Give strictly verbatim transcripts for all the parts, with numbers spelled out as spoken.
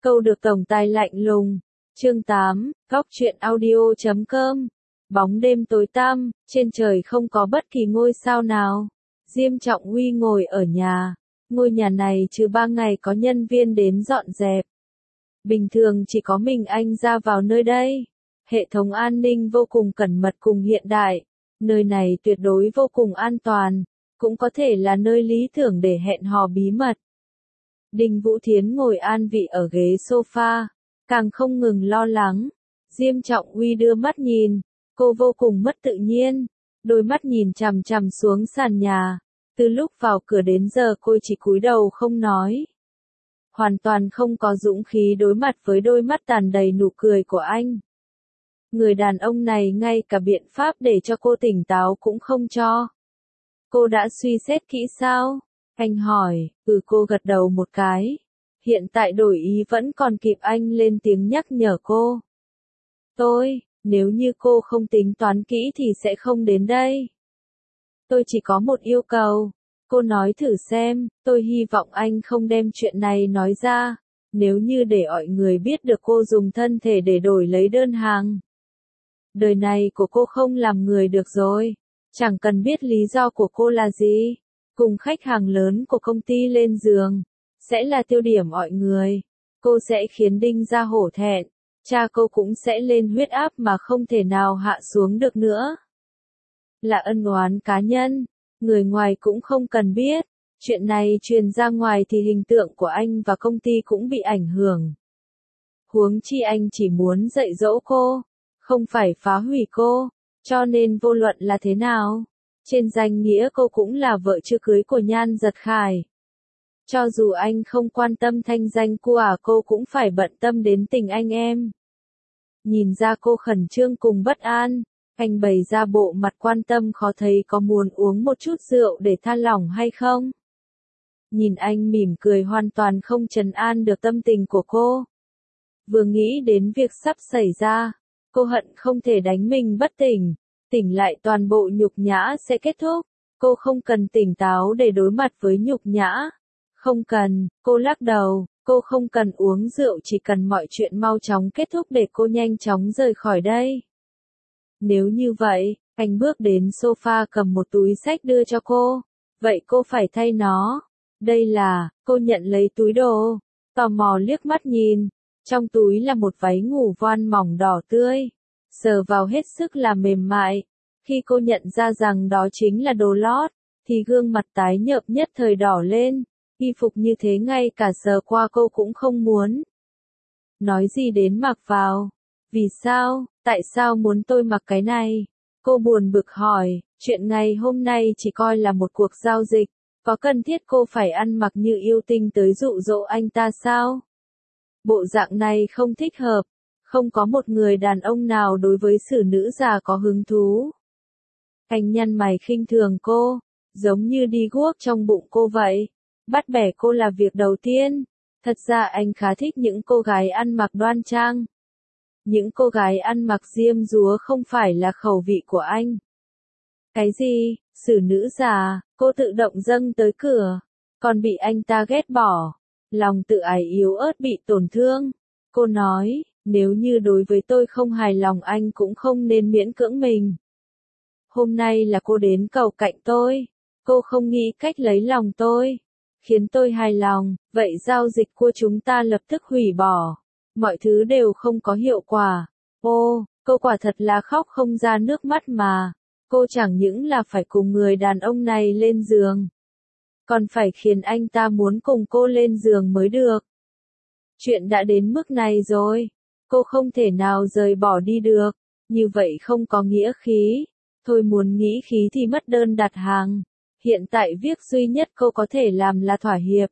Câu được tổng tài lạnh lùng. Chương tám, góc truyện audio chấm com. Bóng đêm tối tăm, trên trời không có bất kỳ ngôi sao nào. Diêm Trọng Huy ngồi ở nhà. Ngôi nhà này trừ ba ngày có nhân viên đến dọn dẹp. Bình thường chỉ có mình anh ra vào nơi đây. Hệ thống an ninh vô cùng cẩn mật cùng hiện đại. Nơi này tuyệt đối vô cùng an toàn. Cũng có thể là nơi lý tưởng để hẹn hò bí mật. Đinh Vũ Thiến ngồi an vị ở ghế sofa, càng không ngừng lo lắng. Diêm Trọng Huy đưa mắt nhìn, cô vô cùng mất tự nhiên, đôi mắt nhìn chằm chằm xuống sàn nhà. Từ lúc vào cửa đến giờ cô chỉ cúi đầu không nói. Hoàn toàn không có dũng khí đối mặt với đôi mắt tràn đầy nụ cười của anh. Người đàn ông này ngay cả biện pháp để cho cô tỉnh táo cũng không cho. Cô đã suy xét kỹ sao? Anh hỏi, ừ cô gật đầu một cái. Hiện tại đổi ý vẫn còn kịp anh lên tiếng nhắc nhở cô. Tôi, nếu như cô không tính toán kỹ thì sẽ không đến đây. Tôi chỉ có một yêu cầu. Cô nói thử xem, tôi hy vọng anh không đem chuyện này nói ra. Nếu như để mọi người biết được cô dùng thân thể để đổi lấy đơn hàng. Đời này của cô không làm người được rồi. Chẳng cần biết lý do của cô là gì. Cùng khách hàng lớn của công ty lên giường, sẽ là tiêu điểm mọi người. Cô sẽ khiến Đinh gia hổ thẹn, cha cô cũng sẽ lên huyết áp mà không thể nào hạ xuống được nữa. Là ân oán cá nhân, người ngoài cũng không cần biết. Chuyện này truyền ra ngoài thì hình tượng của anh và công ty cũng bị ảnh hưởng. Huống chi anh chỉ muốn dạy dỗ cô, không phải phá hủy cô, cho nên vô luận là thế nào. Trên danh nghĩa cô cũng là vợ chưa cưới của Nhan Giật Khải. Cho dù anh không quan tâm thanh danh của cô cũng phải bận tâm đến tình anh em. Nhìn ra cô khẩn trương cùng bất an, anh bày ra bộ mặt quan tâm khó thấy có muốn uống một chút rượu để tha lỏng hay không. Nhìn anh mỉm cười hoàn toàn không trấn an được tâm tình của cô. Vừa nghĩ đến việc sắp xảy ra, cô hận không thể đánh mình bất tỉnh. Tỉnh lại toàn bộ nhục nhã sẽ kết thúc. Cô không cần tỉnh táo để đối mặt với nhục nhã. Không cần, cô lắc đầu, cô không cần uống rượu chỉ cần mọi chuyện mau chóng kết thúc để cô nhanh chóng rời khỏi đây. Nếu như vậy, anh bước đến sofa cầm một túi xách đưa cho cô. Vậy cô phải thay nó. Đây là, cô nhận lấy túi đồ. Tò mò liếc mắt nhìn. Trong túi là một váy ngủ voan mỏng đỏ tươi. Sờ vào hết sức là mềm mại. Khi cô nhận ra rằng đó chính là đồ lót, thì gương mặt tái nhợt nhất thời đỏ lên. Y phục như thế ngay cả sờ qua cô cũng không muốn. Nói gì đến mặc vào? Vì sao? Tại sao muốn tôi mặc cái này? Cô buồn bực hỏi, chuyện ngày hôm nay chỉ coi là một cuộc giao dịch. Có cần thiết cô phải ăn mặc như yêu tinh tới dụ dỗ anh ta sao? Bộ dạng này không thích hợp. Không có một người đàn ông nào đối với xử nữ già có hứng thú. Anh nhăn mày khinh thường cô, giống như đi guốc trong bụng cô vậy. Bắt bẻ cô là việc đầu tiên. Thật ra anh khá thích những cô gái ăn mặc đoan trang. Những cô gái ăn mặc diêm dúa không phải là khẩu vị của anh. Cái gì? Xử nữ già, cô tự động dâng tới cửa. Còn bị anh ta ghét bỏ. Lòng tự ái yếu ớt bị tổn thương. Cô nói, nếu như đối với tôi không hài lòng anh cũng không nên miễn cưỡng mình. Hôm nay là cô đến cầu cạnh tôi. Cô không nghĩ cách lấy lòng tôi. Khiến tôi hài lòng, vậy giao dịch của chúng ta lập tức hủy bỏ. Mọi thứ đều không có hiệu quả. Ô, cô quả thật là khóc không ra nước mắt mà. Cô chẳng những là phải cùng người đàn ông này lên giường. Còn phải khiến anh ta muốn cùng cô lên giường mới được. Chuyện đã đến mức này rồi. Cô không thể nào rời bỏ đi được. Như vậy không có nghĩa khí. Thôi muốn nghĩ khí thì mất đơn đặt hàng. Hiện tại việc duy nhất cô có thể làm là thỏa hiệp.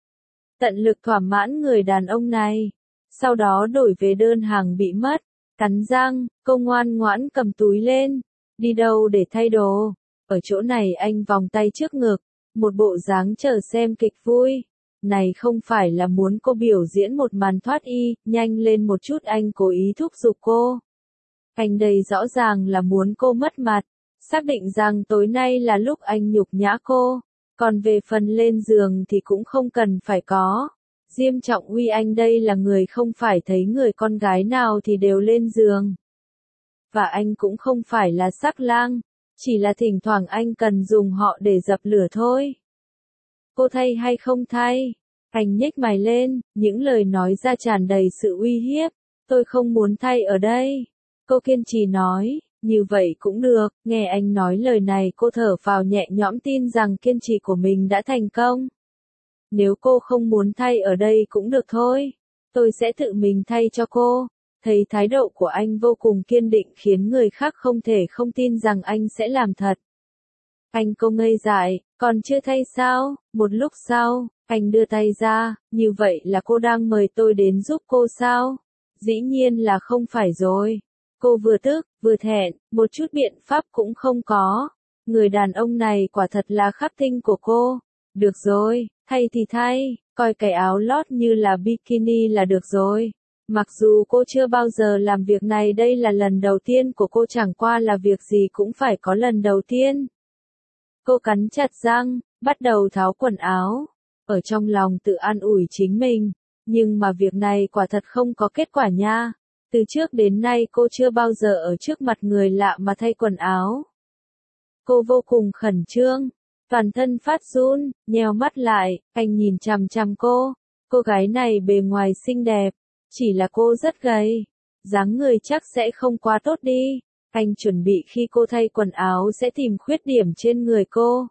Tận lực thỏa mãn người đàn ông này. Sau đó đổi về đơn hàng bị mất. Cắn răng, cô ngoan ngoãn cầm túi lên. Đi đâu để thay đồ? Ở chỗ này anh vòng tay trước ngực. Một bộ dáng chờ xem kịch vui. Này không phải là muốn cô biểu diễn một màn thoát y, nhanh lên một chút anh cố ý thúc giục cô. Anh đây rõ ràng là muốn cô mất mặt. Xác định rằng tối nay là lúc anh nhục nhã cô. Còn về phần lên giường thì cũng không cần phải có. Diêm Trọng Uy anh đây là người không phải thấy người con gái nào thì đều lên giường. Và anh cũng không phải là sắc lang, chỉ là thỉnh thoảng anh cần dùng họ để dập lửa thôi. Cô thay hay không thay? Anh nhếch mày lên, những lời nói ra tràn đầy sự uy hiếp. Tôi không muốn thay ở đây. Cô kiên trì nói, như vậy cũng được. Nghe anh nói lời này cô thở phào nhẹ nhõm tin rằng kiên trì của mình đã thành công. Nếu cô không muốn thay ở đây cũng được thôi. Tôi sẽ tự mình thay cho cô. Thấy thái độ của anh vô cùng kiên định khiến người khác không thể không tin rằng anh sẽ làm thật. Anh cô ngây dại, còn chưa thay sao? Một lúc sau, anh đưa tay ra, như vậy là cô đang mời tôi đến giúp cô sao? Dĩ nhiên là không phải rồi. Cô vừa tức, vừa thẹn, một chút biện pháp cũng không có. Người đàn ông này quả thật là khắc tinh của cô. Được rồi, thay thì thay, coi cái áo lót như là bikini là được rồi. Mặc dù cô chưa bao giờ làm việc này, đây là lần đầu tiên của cô, chẳng qua là việc gì cũng phải có lần đầu tiên. Cô cắn chặt răng, bắt đầu tháo quần áo, ở trong lòng tự an ủi chính mình, nhưng mà việc này quả thật không có kết quả nha. Từ trước đến nay cô chưa bao giờ ở trước mặt người lạ mà thay quần áo. Cô vô cùng khẩn trương, toàn thân phát run, nheo mắt lại, anh nhìn chằm chằm cô. Cô gái này bề ngoài xinh đẹp, chỉ là cô rất gầy, dáng người chắc sẽ không quá tốt đi. Anh chuẩn bị khi cô thay quần áo sẽ tìm khuyết điểm trên người cô,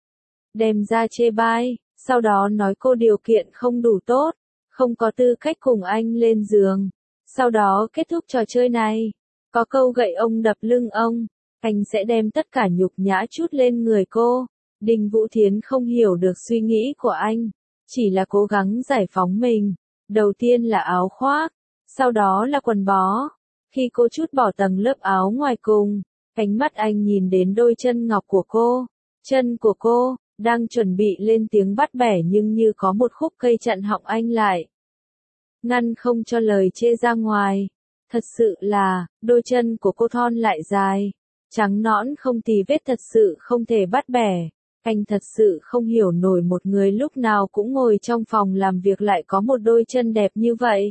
đem ra chê bai, sau đó nói cô điều kiện không đủ tốt, không có tư cách cùng anh lên giường. Sau đó kết thúc trò chơi này, có câu gậy ông đập lưng ông, anh sẽ đem tất cả nhục nhã trút lên người cô. Đinh Vũ Thiến không hiểu được suy nghĩ của anh, chỉ là cố gắng giải phóng mình. Đầu tiên là áo khoác, sau đó là quần bó. Khi cô trút bỏ tầng lớp áo ngoài cùng, ánh mắt anh nhìn đến đôi chân ngọc của cô. Chân của cô, đang chuẩn bị lên tiếng bắt bẻ nhưng như có một khúc cây chặn họng anh lại. Ngăn không cho lời chê ra ngoài. Thật sự là, đôi chân của cô thon lại dài, trắng nõn không tì vết, thật sự không thể bắt bẻ. Anh thật sự không hiểu nổi một người lúc nào cũng ngồi trong phòng làm việc lại có một đôi chân đẹp như vậy.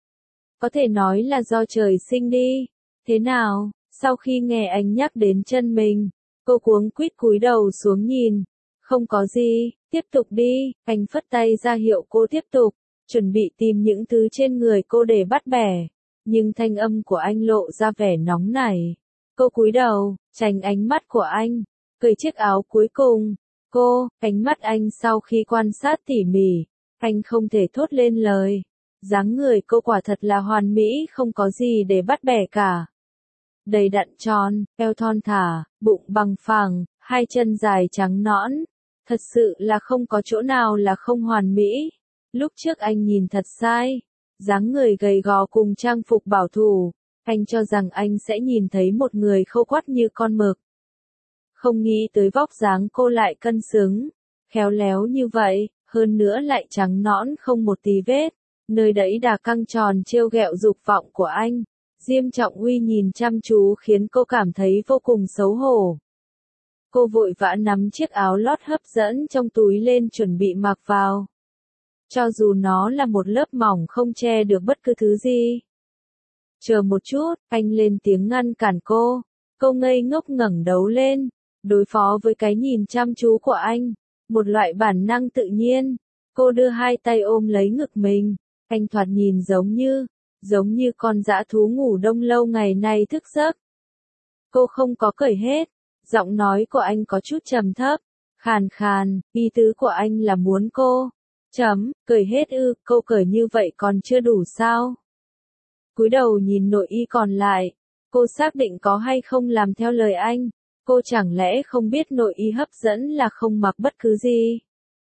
Có thể nói là do trời sinh đi. Thế nào, sau khi nghe anh nhắc đến chân mình, cô cuống quýt cúi đầu xuống nhìn. Không có gì, tiếp tục đi. Anh phất tay ra hiệu cô tiếp tục, chuẩn bị tìm những thứ trên người cô để bắt bẻ. Nhưng thanh âm của anh lộ ra vẻ nóng nảy. Cô cúi đầu, tránh ánh mắt của anh, cởi chiếc áo cuối cùng. Cô, ánh mắt anh sau khi quan sát tỉ mỉ, anh không thể thốt lên lời. Dáng người cô quả thật là hoàn mỹ, không có gì để bắt bẻ cả. Đầy đặn tròn, eo thon thả, bụng bằng phẳng, hai chân dài trắng nõn. Thật sự là không có chỗ nào là không hoàn mỹ. Lúc trước anh nhìn thật sai. Dáng người gầy gò cùng trang phục bảo thủ, anh cho rằng anh sẽ nhìn thấy một người khô quắt như con mực. Không nghĩ tới vóc dáng cô lại cân xứng, khéo léo như vậy, hơn nữa lại trắng nõn không một tí vết. Nơi đẫy đà căng tròn trêu ghẹo dục vọng của anh. Diêm Trọng Uy nhìn chăm chú khiến cô cảm thấy vô cùng xấu hổ. Cô vội vã nắm chiếc áo lót hấp dẫn trong túi lên chuẩn bị mặc vào. Cho dù nó là một lớp mỏng không che được bất cứ thứ gì. Chờ một chút, anh lên tiếng ngăn cản cô. Cô ngây ngốc ngẩng đầu lên, đối phó với cái nhìn chăm chú của anh. Một loại bản năng tự nhiên. Cô đưa hai tay ôm lấy ngực mình. Anh thoạt nhìn giống như, giống như con dã thú ngủ đông lâu ngày nay thức giấc. Cô không có cởi hết. Giọng nói của anh có chút trầm thấp, khàn khàn, ý tứ của anh là muốn cô. Chấm, cởi hết ư, cô cởi như vậy còn chưa đủ sao? Cúi đầu nhìn nội y còn lại, cô xác định có hay không làm theo lời anh. Cô chẳng lẽ không biết nội y hấp dẫn là không mặc bất cứ gì?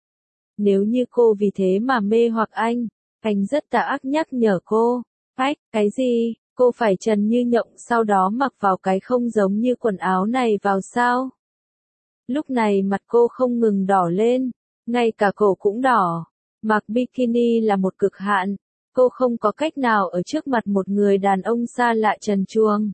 Nếu như cô vì thế mà mê hoặc anh, anh rất tà ác nhắc nhở cô. Ách, cái gì? Cô phải trần như nhộng sau đó mặc vào cái không giống như quần áo này vào sao? Lúc này mặt cô không ngừng đỏ lên, ngay cả cổ cũng đỏ. Mặc bikini là một cực hạn, cô không có cách nào ở trước mặt một người đàn ông xa lạ trần truồng.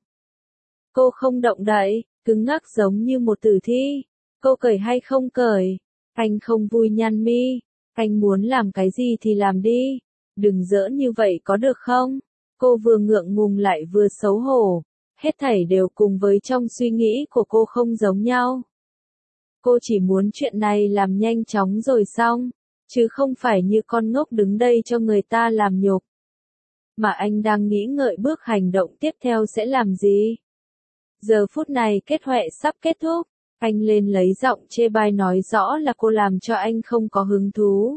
Cô không động đậy, cứng ngắc giống như một tử thi. Cô cởi hay không cởi? Anh không vui nhăn mi. Anh muốn làm cái gì thì làm đi. Đừng giỡn như vậy có được không? Cô vừa ngượng ngùng lại vừa xấu hổ. Hết thảy đều cùng với trong suy nghĩ của cô không giống nhau. Cô chỉ muốn chuyện này làm nhanh chóng rồi xong, chứ không phải như con ngốc đứng đây cho người ta làm nhục. Mà anh đang nghĩ ngợi bước hành động tiếp theo sẽ làm gì? Giờ phút này kết huệ sắp kết thúc, anh lên lấy giọng chê bai nói rõ là cô làm cho anh không có hứng thú.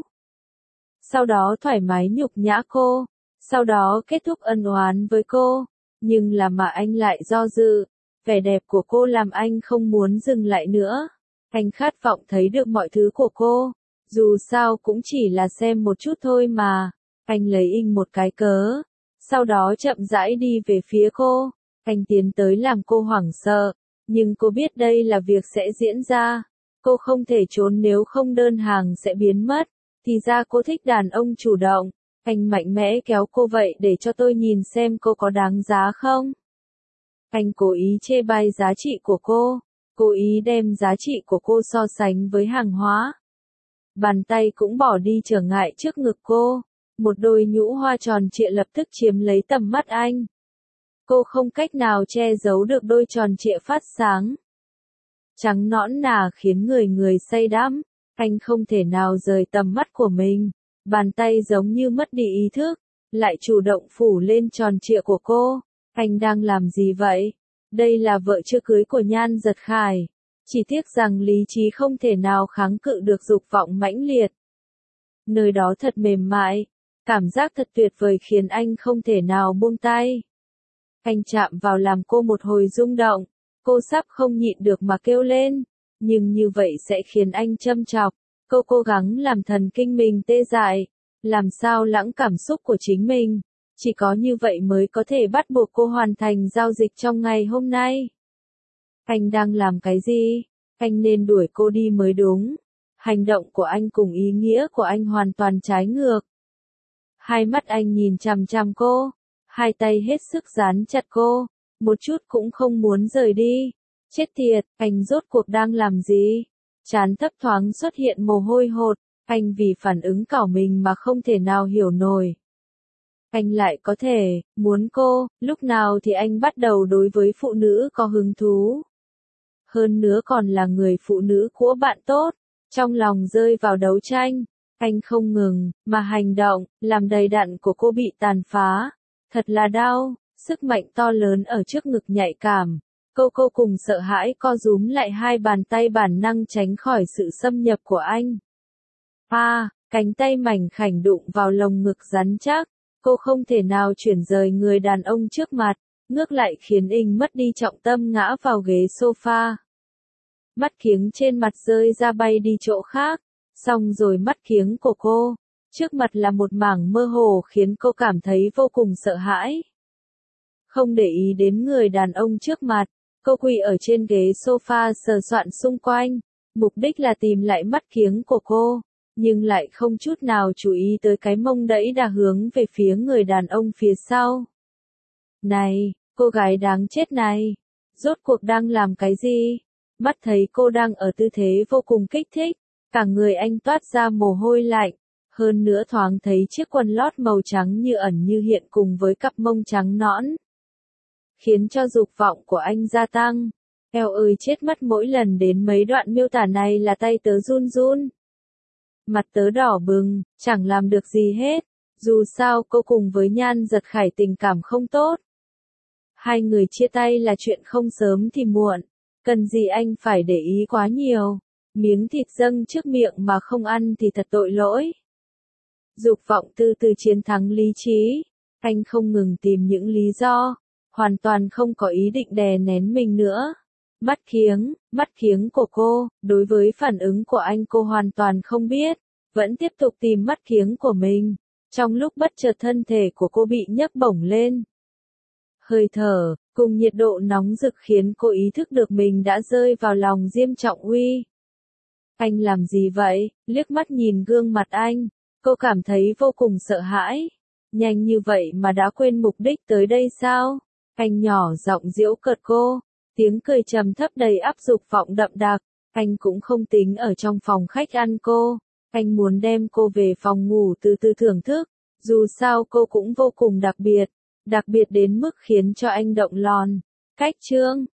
Sau đó thoải mái nhục nhã cô, sau đó kết thúc ân oán với cô, nhưng là mà anh lại do dự, vẻ đẹp của cô làm anh không muốn dừng lại nữa. Anh khát vọng thấy được mọi thứ của cô, dù sao cũng chỉ là xem một chút thôi mà. Anh lấy in một cái cớ, sau đó chậm rãi đi về phía cô. Anh tiến tới làm cô hoảng sợ, nhưng cô biết đây là việc sẽ diễn ra. Cô không thể trốn nếu không đơn hàng sẽ biến mất. Thì ra cô thích đàn ông chủ động. Anh mạnh mẽ kéo cô vậy để cho tôi nhìn xem cô có đáng giá không. Anh cố ý chê bai giá trị của cô, cố ý đem giá trị của cô so sánh với hàng hóa. Bàn tay cũng bỏ đi trở ngại trước ngực cô. Một đôi nhũ hoa tròn trịa lập tức chiếm lấy tầm mắt anh. Cô không cách nào che giấu được đôi tròn trịa phát sáng. Trắng nõn nà khiến người người say đắm. Anh không thể nào rời tầm mắt của mình. Bàn tay giống như mất đi ý thức, lại chủ động phủ lên tròn trịa của cô. Anh đang làm gì vậy? Đây là vợ chưa cưới của Nhan Giật Khải. Chỉ tiếc rằng lý trí không thể nào kháng cự được dục vọng mãnh liệt. Nơi đó thật mềm mại, cảm giác thật tuyệt vời khiến anh không thể nào buông tay. Anh chạm vào làm cô một hồi rung động, cô sắp không nhịn được mà kêu lên, nhưng như vậy sẽ khiến anh châm chọc. Cô cố gắng làm thần kinh mình tê dại, làm sao lãng cảm xúc của chính mình. Chỉ có như vậy mới có thể bắt buộc cô hoàn thành giao dịch trong ngày hôm nay. Anh đang làm cái gì? Anh nên đuổi cô đi mới đúng. Hành động của anh cùng ý nghĩa của anh hoàn toàn trái ngược. Hai mắt anh nhìn chằm chằm cô, hai tay hết sức dán chặt cô, một chút cũng không muốn rời đi. Chết tiệt, anh rốt cuộc đang làm gì? Trán thấp thoáng xuất hiện mồ hôi hột, anh vì phản ứng cảo mình mà không thể nào hiểu nổi. Anh lại có thể, muốn cô, lúc nào thì anh bắt đầu đối với phụ nữ có hứng thú. Hơn nữa còn là người phụ nữ của bạn tốt, trong lòng rơi vào đấu tranh. Anh không ngừng, mà hành động, làm đầy đặn của cô bị tàn phá. Thật là đau, sức mạnh to lớn ở trước ngực nhạy cảm. Cô cô cùng sợ hãi co rúm lại hai bàn tay bản năng tránh khỏi sự xâm nhập của anh. À, cánh tay mảnh khảnh đụng vào lồng ngực rắn chắc. Cô không thể nào chuyển rời người đàn ông trước mặt, ngược lại khiến anh mất đi trọng tâm ngã vào ghế sofa. Mắt kiếng trên mặt rơi ra bay đi chỗ khác, xong rồi mắt kiếng của cô, trước mặt là một mảng mơ hồ khiến cô cảm thấy vô cùng sợ hãi. Không để ý đến người đàn ông trước mặt, cô quỳ ở trên ghế sofa sờ soạn xung quanh, mục đích là tìm lại mắt kiếng của cô, nhưng lại không chút nào chú ý tới cái mông đẫy đà hướng về phía người đàn ông phía sau. Này, cô gái đáng chết này, rốt cuộc đang làm cái gì? Mắt thấy cô đang ở tư thế vô cùng kích thích, cả người anh toát ra mồ hôi lạnh, hơn nữa thoáng thấy chiếc quần lót màu trắng như ẩn như hiện cùng với cặp mông trắng nõn, khiến cho dục vọng của anh gia tăng. Eo ơi chết mất, mỗi lần đến mấy đoạn miêu tả này là tay tớ run run. Mặt tớ đỏ bừng, chẳng làm được gì hết, dù sao cô cùng với Nhan Giật Khải tình cảm không tốt. Hai người chia tay là chuyện không sớm thì muộn, cần gì anh phải để ý quá nhiều, miếng thịt dâng trước miệng mà không ăn thì thật tội lỗi. Dục vọng từ từ chiến thắng lý trí, anh không ngừng tìm những lý do, hoàn toàn không có ý định đè nén mình nữa. Mắt kiếng, mắt kiếng của cô, đối với phản ứng của anh cô hoàn toàn không biết, vẫn tiếp tục tìm mắt kiếng của mình. Trong lúc bất chợt thân thể của cô bị nhấc bổng lên. Hơi thở, cùng nhiệt độ nóng rực khiến cô ý thức được mình đã rơi vào lòng Diêm Trọng Uy. Anh làm gì vậy? Liếc mắt nhìn gương mặt anh, cô cảm thấy vô cùng sợ hãi. Nhanh như vậy mà đã quên mục đích tới đây sao? Anh nhỏ giọng giễu cợt cô. Tiếng cười trầm thấp đầy áp dục vọng đậm đặc, anh cũng không tính ở trong phòng khách ăn cô, anh muốn đem cô về phòng ngủ từ từ thưởng thức, Dù sao cô cũng vô cùng đặc biệt, đặc biệt đến mức khiến cho anh động lòn. Cách chương